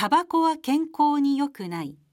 タバコは健康に良くない。